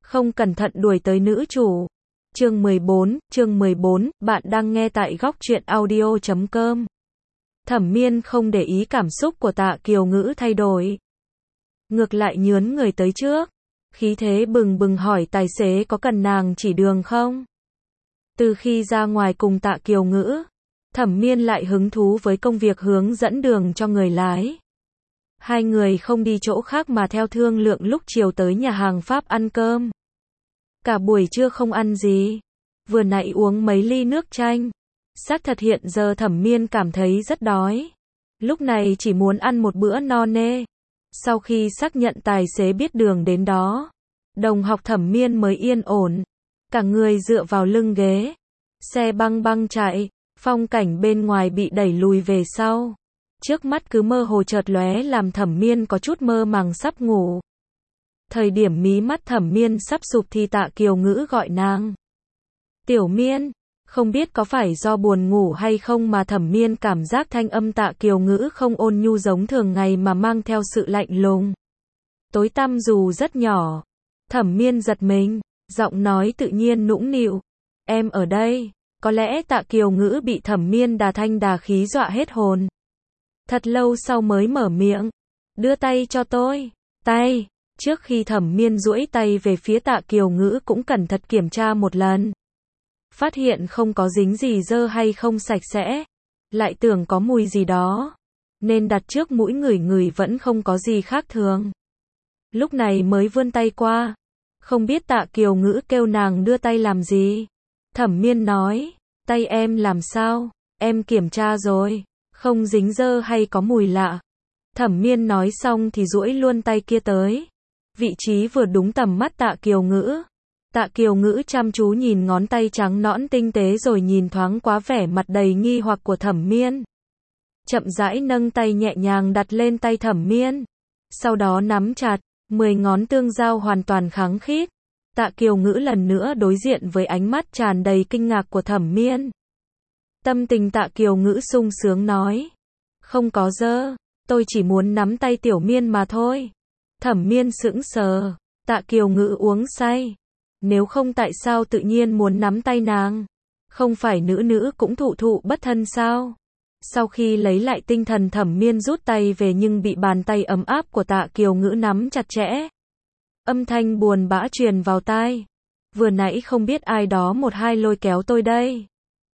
không cẩn thận đuổi tới nữ chủ. Chương 14, bạn đang nghe tại góc truyện audio.com. Thẩm Miên không để ý cảm xúc của Tạ Kiều Ngữ thay đổi. Ngược lại nhướn người tới trước. Khí thế bừng bừng hỏi tài xế có cần nàng chỉ đường không? Từ khi ra ngoài cùng Tạ Kiều Ngữ, Thẩm Miên lại hứng thú với công việc hướng dẫn đường cho người lái. Hai người không đi chỗ khác mà theo thương lượng lúc chiều tới nhà hàng Pháp ăn cơm. Cả buổi trưa không ăn gì. Vừa nãy uống mấy ly nước chanh. Xác thật hiện giờ Thẩm Miên cảm thấy rất đói. Lúc này chỉ muốn ăn một bữa no nê. Sau khi xác nhận tài xế biết đường đến đó, đồng học Thẩm Miên mới yên ổn. Cả người dựa vào lưng ghế. Xe băng băng chạy, phong cảnh bên ngoài bị đẩy lùi về sau. Trước mắt cứ mơ hồ chợt lóe làm Thẩm Miên có chút mơ màng sắp ngủ. Thời điểm mí mắt Thẩm Miên sắp sụp thì Tạ Kiều Ngữ gọi nàng. Tiểu Miên, không biết có phải do buồn ngủ hay không mà Thẩm Miên cảm giác thanh âm Tạ Kiều Ngữ không ôn nhu giống thường ngày mà mang theo sự lạnh lùng. Tối tăm dù rất nhỏ. Thẩm Miên giật mình, giọng nói tự nhiên nũng nịu. Em ở đây. Có lẽ Tạ Kiều Ngữ bị Thẩm Miên đà thanh đà khí dọa hết hồn. Thật lâu sau mới mở miệng. Đưa tay cho tôi. Tay. Trước khi Thẩm Miên duỗi tay về phía Tạ Kiều Ngữ cũng cẩn thận kiểm tra một lần. Phát hiện không có dính gì dơ hay không sạch sẽ. Lại tưởng có mùi gì đó. Nên đặt trước mũi ngửi vẫn không có gì khác thường. Lúc này mới vươn tay qua. Không biết Tạ Kiều Ngữ kêu nàng đưa tay làm gì. Thẩm Miên nói. Tay em làm sao? Em kiểm tra rồi. Không dính dơ hay có mùi lạ. Thẩm Miên nói xong thì duỗi luôn tay kia tới. Vị trí vừa đúng tầm mắt Tạ Kiều Ngữ. Tạ Kiều Ngữ chăm chú nhìn ngón tay trắng nõn tinh tế rồi nhìn thoáng qua vẻ mặt đầy nghi hoặc của Thẩm Miên. Chậm rãi nâng tay nhẹ nhàng đặt lên tay Thẩm Miên. Sau đó nắm chặt, 10 ngón tương giao hoàn toàn khăng khít. Tạ Kiều Ngữ lần nữa đối diện với ánh mắt tràn đầy kinh ngạc của Thẩm Miên. Tâm tình Tạ Kiều Ngữ sung sướng nói. Không có dơ, tôi chỉ muốn nắm tay Tiểu Miên mà thôi. Thẩm Miên sững sờ, Tạ Kiều Ngữ uống say. Nếu không tại sao tự nhiên muốn nắm tay nàng? Không phải nữ cũng thụ bất thân sao? Sau khi lấy lại tinh thần Thẩm Miên rút tay về nhưng bị bàn tay ấm áp của Tạ Kiều Ngữ nắm chặt chẽ. Âm thanh buồn bã truyền vào tai. Vừa nãy không biết ai đó một hai lôi kéo tôi đây.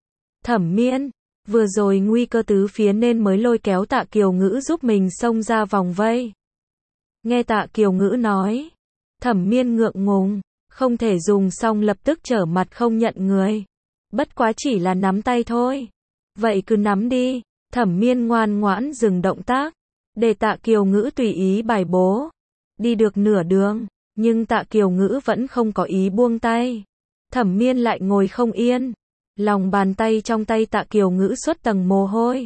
Thẩm Miên, vừa rồi nguy cơ tứ phía nên mới lôi kéo Tạ Kiều Ngữ giúp mình xông ra vòng vây. Nghe Tạ Kiều Ngữ nói, Thẩm Miên ngượng ngùng, không thể dùng xong lập tức trở mặt không nhận người. Bất quá chỉ là nắm tay thôi. Vậy cứ nắm đi. Thẩm Miên ngoan ngoãn dừng động tác, để Tạ Kiều Ngữ tùy ý bài bố. Đi được nửa đường, nhưng Tạ Kiều Ngữ vẫn không có ý buông tay. Thẩm Miên lại ngồi không yên. Lòng bàn tay trong tay Tạ Kiều Ngữ xuất tầng mồ hôi.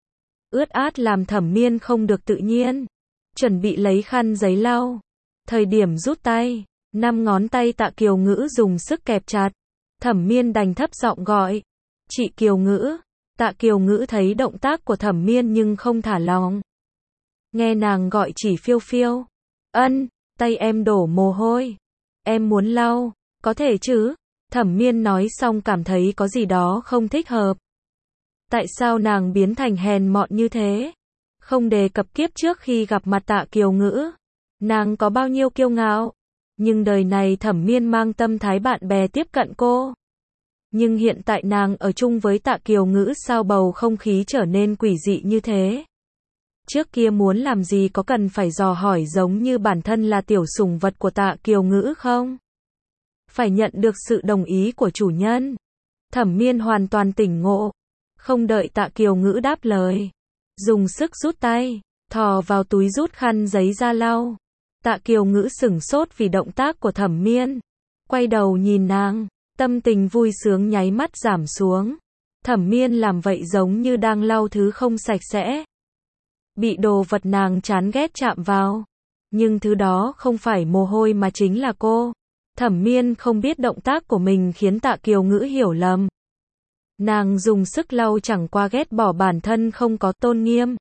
Ướt át làm Thẩm Miên không được tự nhiên. Chuẩn bị lấy khăn giấy lau. Thời điểm rút tay, 5 ngón tay Tạ Kiều Ngữ dùng sức kẹp chặt. Thẩm Miên đành thấp giọng gọi. Chị Kiều Ngữ. Tạ Kiều Ngữ thấy động tác của Thẩm Miên nhưng không thả lòng. Nghe nàng gọi chỉ phiêu phiêu. Ân, tay em đổ mồ hôi. Em muốn lau, có thể chứ? Thẩm Miên nói xong cảm thấy có gì đó không thích hợp. Tại sao nàng biến thành hèn mọn như thế? Không đề cập kiếp trước khi gặp mặt Tạ Kiều Ngữ. Nàng có bao nhiêu kiêu ngạo. Nhưng đời này Thẩm Miên mang tâm thái bạn bè tiếp cận cô. Nhưng hiện tại nàng ở chung với Tạ Kiều Ngữ sao bầu không khí trở nên quỷ dị như thế. Trước kia muốn làm gì có cần phải dò hỏi giống như bản thân là tiểu sủng vật của Tạ Kiều Ngữ không? Phải nhận được sự đồng ý của chủ nhân. Thẩm Miên hoàn toàn tỉnh ngộ. Không đợi Tạ Kiều Ngữ đáp lời. Dùng sức rút tay, thò vào túi rút khăn giấy ra lau. Tạ Kiều Ngữ sửng sốt vì động tác của Thẩm Miên. Quay đầu nhìn nàng, tâm tình vui sướng nháy mắt giảm xuống. Thẩm Miên làm vậy giống như đang lau thứ không sạch sẽ. Bị đồ vật nàng chán ghét chạm vào. Nhưng thứ đó không phải mồ hôi mà chính là cô. Thẩm Miên không biết động tác của mình khiến Tạ Kiều Ngữ hiểu lầm. Nàng dùng sức lau chẳng qua ghét bỏ bản thân không có tôn nghiêm.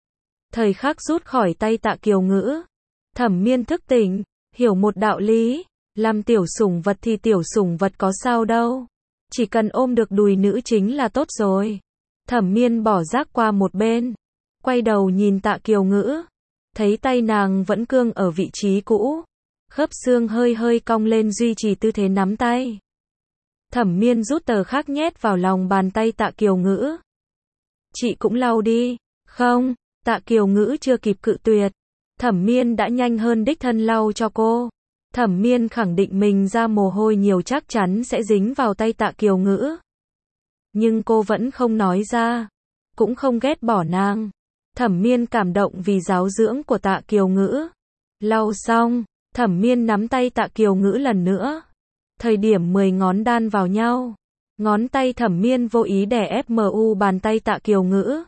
Thời khắc rút khỏi tay Tạ Kiều Ngữ. Thẩm Miên thức tỉnh, hiểu một đạo lý, Làm tiểu sủng vật thì tiểu sủng vật có sao đâu. Chỉ cần ôm được đùi nữ chính là tốt rồi. Thẩm Miên bỏ rác qua một bên. Quay đầu nhìn Tạ Kiều Ngữ. Thấy tay nàng vẫn cương ở vị trí cũ. Khớp xương hơi hơi cong lên duy trì tư thế nắm tay. Thẩm Miên rút tờ khác nhét vào lòng bàn tay Tạ Kiều Ngữ. Chị cũng lau đi. Không, Tạ Kiều Ngữ chưa kịp cự tuyệt. Thẩm Miên đã nhanh hơn đích thân lau cho cô. Thẩm Miên khẳng định mình ra mồ hôi nhiều chắc chắn sẽ dính vào tay Tạ Kiều Ngữ. Nhưng cô vẫn không nói ra. Cũng không ghét bỏ nàng. Thẩm Miên cảm động vì giáo dưỡng của Tạ Kiều Ngữ. Lau xong, Thẩm Miên nắm tay Tạ Kiều Ngữ lần nữa. Thời điểm 10 ngón đan vào nhau. Ngón tay Thẩm Miên vô ý đè ép bàn tay Tạ Kiều Ngữ.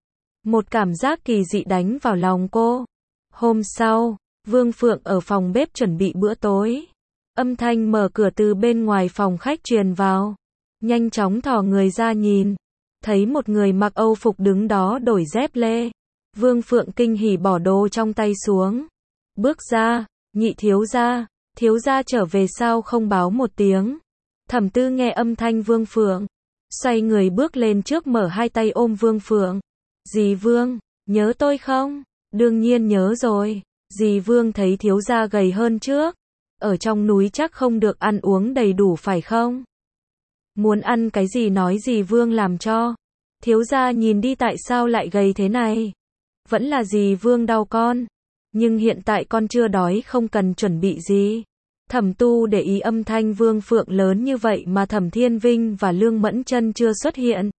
Một cảm giác kỳ dị đánh vào lòng cô. Hôm sau, Vương Phượng ở phòng bếp chuẩn bị bữa tối. Âm thanh mở cửa từ bên ngoài phòng khách truyền vào. Nhanh chóng thò người ra nhìn. Thấy một người mặc Âu phục đứng đó đổi dép lê. Vương Phượng kinh hỉ bỏ đồ trong tay xuống. Bước ra, nhị thiếu gia trở về sao không báo một tiếng. Thẩm Tư nghe âm thanh Vương Phượng. Xoay người bước lên trước mở hai tay ôm Vương Phượng. Dì Vương, nhớ tôi không? Đương nhiên nhớ rồi. Dì Vương thấy thiếu gia gầy hơn trước. Ở trong núi chắc không được ăn uống đầy đủ phải không? Muốn ăn cái gì nói dì Vương làm cho. Thiếu gia nhìn đi tại sao lại gầy thế này? Vẫn là dì Vương đau con. Nhưng hiện tại con chưa đói không cần chuẩn bị gì. Thẩm Tu để ý âm thanh Vương Phượng lớn như vậy mà Thẩm Thiên Vinh và Lương Mẫn Chân chưa xuất hiện.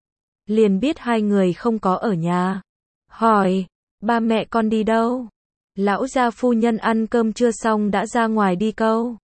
Liền biết hai người không có ở nhà. Hỏi, ba mẹ con đi đâu? Lão gia phu nhân ăn cơm chưa xong đã ra ngoài đi câu.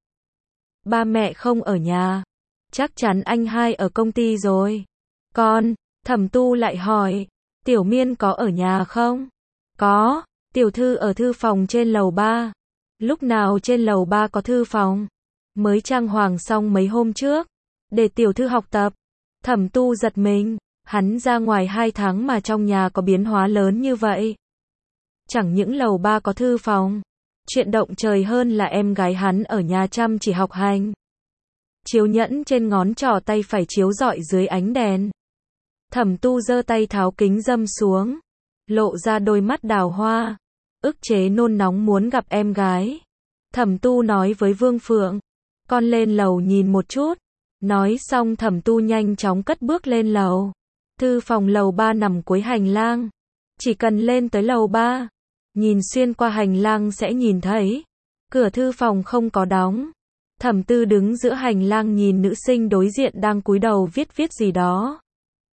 Ba mẹ không ở nhà. Chắc chắn anh hai ở công ty rồi. Con, Thẩm Tu lại hỏi, Tiểu Miên có ở nhà không? Có, tiểu thư ở thư phòng trên lầu 3. Lúc nào trên lầu 3 có thư phòng? Mới trang hoàng xong mấy hôm trước. Để tiểu thư học tập. Thẩm Tu giật mình. Hắn ra ngoài 2 tháng mà trong nhà có biến hóa lớn như vậy. Chẳng những lầu 3 có thư phòng. Chuyện động trời hơn là em gái hắn ở nhà chăm chỉ học hành. Chiếu nhẫn trên ngón trỏ tay phải chiếu rọi dưới ánh đèn. Thẩm Tu giơ tay tháo kính râm xuống. Lộ ra đôi mắt đào hoa. Ức chế nôn nóng muốn gặp em gái. Thẩm Tu nói với Vương Phượng. Con lên lầu nhìn một chút. Nói xong Thẩm Tu nhanh chóng cất bước lên lầu. Thư phòng lầu 3 nằm cuối hành lang. Chỉ cần lên tới lầu 3. Nhìn xuyên qua hành lang sẽ nhìn thấy. Cửa thư phòng không có đóng. Thẩm Tư đứng giữa hành lang nhìn nữ sinh đối diện đang cúi đầu viết gì đó.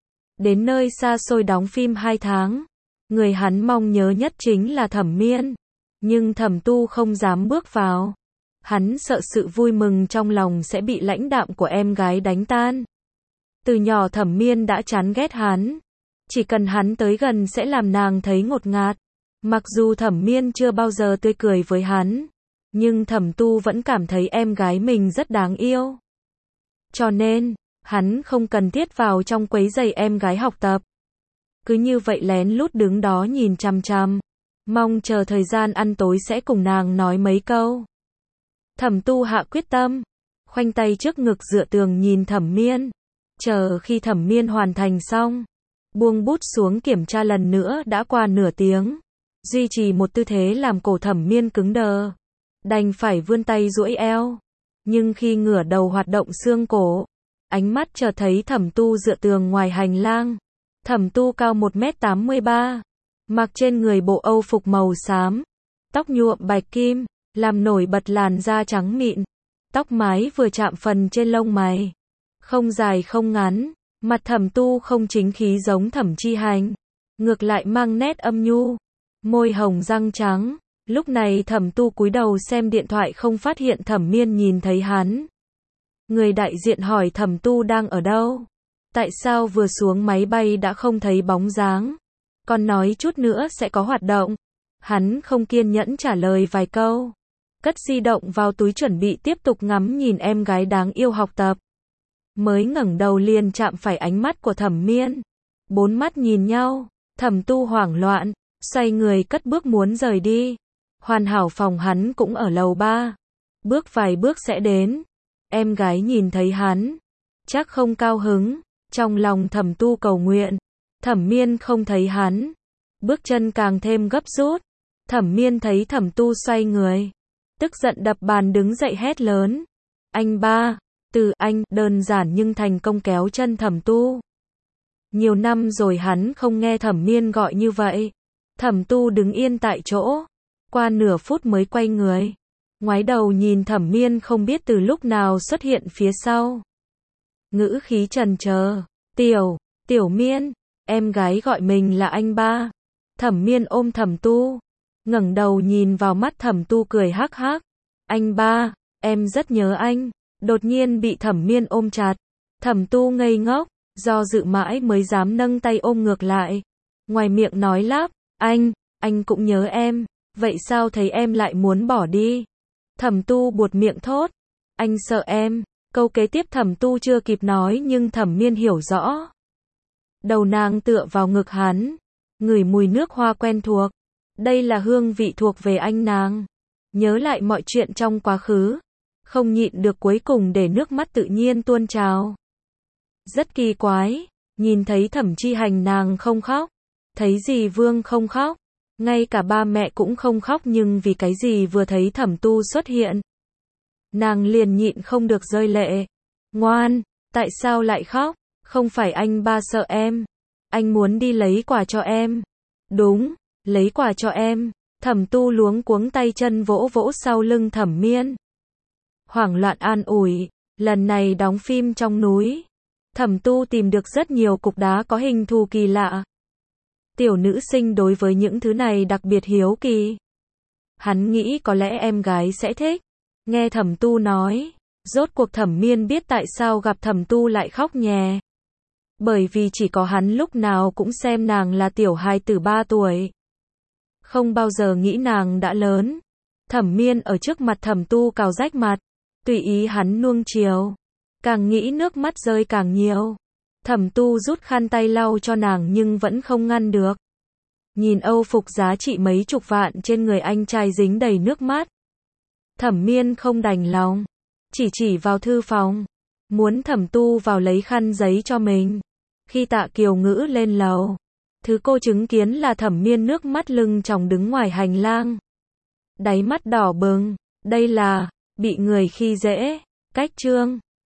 Đến nơi xa xôi đóng phim 2 tháng. Người hắn mong nhớ nhất chính là Thẩm Miên. Nhưng Thẩm Tu không dám bước vào. Hắn sợ sự vui mừng trong lòng sẽ bị lãnh đạm của em gái đánh tan. Từ nhỏ Thẩm Miên đã chán ghét hắn. Chỉ cần hắn tới gần sẽ làm nàng thấy ngột ngạt. Mặc dù Thẩm Miên chưa bao giờ tươi cười với hắn. Nhưng Thẩm Tu vẫn cảm thấy em gái mình rất đáng yêu. Cho nên, hắn không cần thiết vào trong quấy rầy em gái học tập. Cứ như vậy lén lút đứng đó nhìn chằm chằm. Mong chờ thời gian ăn tối sẽ cùng nàng nói mấy câu. Thẩm Tu hạ quyết tâm. Khoanh tay trước ngực dựa tường nhìn Thẩm Miên. Chờ khi Thẩm Miên hoàn thành xong. Buông bút xuống kiểm tra lần nữa đã qua nửa tiếng. Duy trì một tư thế làm cổ Thẩm Miên cứng đờ. Đành phải vươn tay duỗi eo. Nhưng khi ngửa đầu hoạt động xương cổ. Ánh mắt chợt thấy Thẩm Tu dựa tường ngoài hành lang. Thẩm Tu cao 1m83. Mặc trên người bộ Âu phục màu xám. Tóc nhuộm bạch kim. Làm nổi bật làn da trắng mịn. Tóc mái vừa chạm phần trên lông mày. Không dài không ngắn. Mặt Thẩm Tu không chính khí giống Thẩm Chi Hành. Ngược lại mang nét âm nhu. Môi hồng răng trắng. Lúc này Thẩm Tu cúi đầu xem điện thoại không phát hiện Thẩm Miên nhìn thấy hắn. Người đại diện hỏi Thẩm Tu đang ở đâu? Tại sao vừa xuống máy bay đã không thấy bóng dáng? Còn nói chút nữa sẽ có hoạt động. Hắn không kiên nhẫn trả lời vài câu. Cất di động vào túi chuẩn bị tiếp tục ngắm nhìn em gái đáng yêu học tập. Mới ngẩng đầu liền chạm phải ánh mắt của Thẩm Miên. 4 mắt nhìn nhau. Thẩm Tu hoảng loạn. Xoay người cất bước muốn rời đi. Hoàn hảo phòng hắn cũng ở lầu 3. bước vài bước sẽ đến. Em gái nhìn thấy hắn, chắc không cao hứng, trong lòng Thẩm Tu cầu nguyện. Thẩm Miên không thấy hắn, bước chân càng thêm gấp rút. Thẩm Miên thấy Thẩm Tu xoay người, tức giận đập bàn đứng dậy hét lớn. Anh ba, từ anh, đơn giản nhưng thành công kéo chân Thẩm Tu. Nhiều năm rồi hắn không nghe Thẩm Miên gọi như vậy. Thẩm Tu đứng yên tại chỗ, qua nửa phút mới quay người, ngoái đầu nhìn Thẩm Miên không biết từ lúc nào xuất hiện phía sau. Ngữ khí trần chờ, Tiểu Miên, em gái gọi mình là anh ba. Thẩm Miên ôm Thẩm Tu, ngẩng đầu nhìn vào mắt Thẩm Tu cười hắc hắc. Anh ba, em rất nhớ anh. Đột nhiên bị Thẩm Miên ôm chặt. Thẩm Tu ngây ngốc, do dự mãi mới dám nâng tay ôm ngược lại. Ngoài miệng nói lắp, anh cũng nhớ em, vậy sao thấy em lại muốn bỏ đi? Thẩm Tu buột miệng thốt, anh sợ em. Câu kế tiếp Thẩm Tu chưa kịp nói nhưng Thẩm Miên hiểu rõ. Đầu nàng tựa vào ngực hắn, ngửi mùi nước hoa quen thuộc. Đây là hương vị thuộc về anh nàng. Nhớ lại mọi chuyện trong quá khứ, không nhịn được cuối cùng để nước mắt tự nhiên tuôn trào. Rất kỳ quái, nhìn thấy Thẩm Chi Hành nàng không khóc, thấy dì Vương không khóc, ngay cả ba mẹ cũng không khóc, nhưng vì cái gì vừa thấy Thẩm Tu xuất hiện, nàng liền nhịn không được rơi lệ. Ngoan, tại sao lại khóc? Không phải anh ba sợ em, anh muốn đi lấy quà cho em. Đúng, lấy quà cho em. Thẩm Tu luống cuống tay chân vỗ vỗ sau lưng Thẩm Miên, hoảng loạn an ủi. Lần này đóng phim trong núi, Thẩm Tu tìm được rất nhiều cục đá có hình thù kỳ lạ. Tiểu nữ sinh đối với những thứ này đặc biệt hiếu kỳ. Hắn nghĩ có lẽ em gái sẽ thích. Nghe Thẩm Tu nói, rốt cuộc Thẩm Miên biết tại sao gặp Thẩm Tu lại khóc nhè. Bởi vì chỉ có hắn lúc nào cũng xem nàng là tiểu hài tử 3 tuổi. Không bao giờ nghĩ nàng đã lớn. Thẩm Miên ở trước mặt Thẩm Tu cào rách mặt, tùy ý hắn nuông chiều. Càng nghĩ nước mắt rơi càng nhiều. Thẩm Tu rút khăn tay lau cho nàng nhưng vẫn không ngăn được. Nhìn âu phục giá trị mấy chục vạn trên người anh trai dính đầy nước mắt. Thẩm Miên không đành lòng, chỉ vào thư phòng, muốn Thẩm Tu vào lấy khăn giấy cho mình. Khi Tạ Kiều Ngữ lên lầu, thứ cô chứng kiến là Thẩm Miên nước mắt lưng tròng đứng ngoài hành lang. Đáy mắt đỏ bừng, đây là bị người khi dễ. Cách chương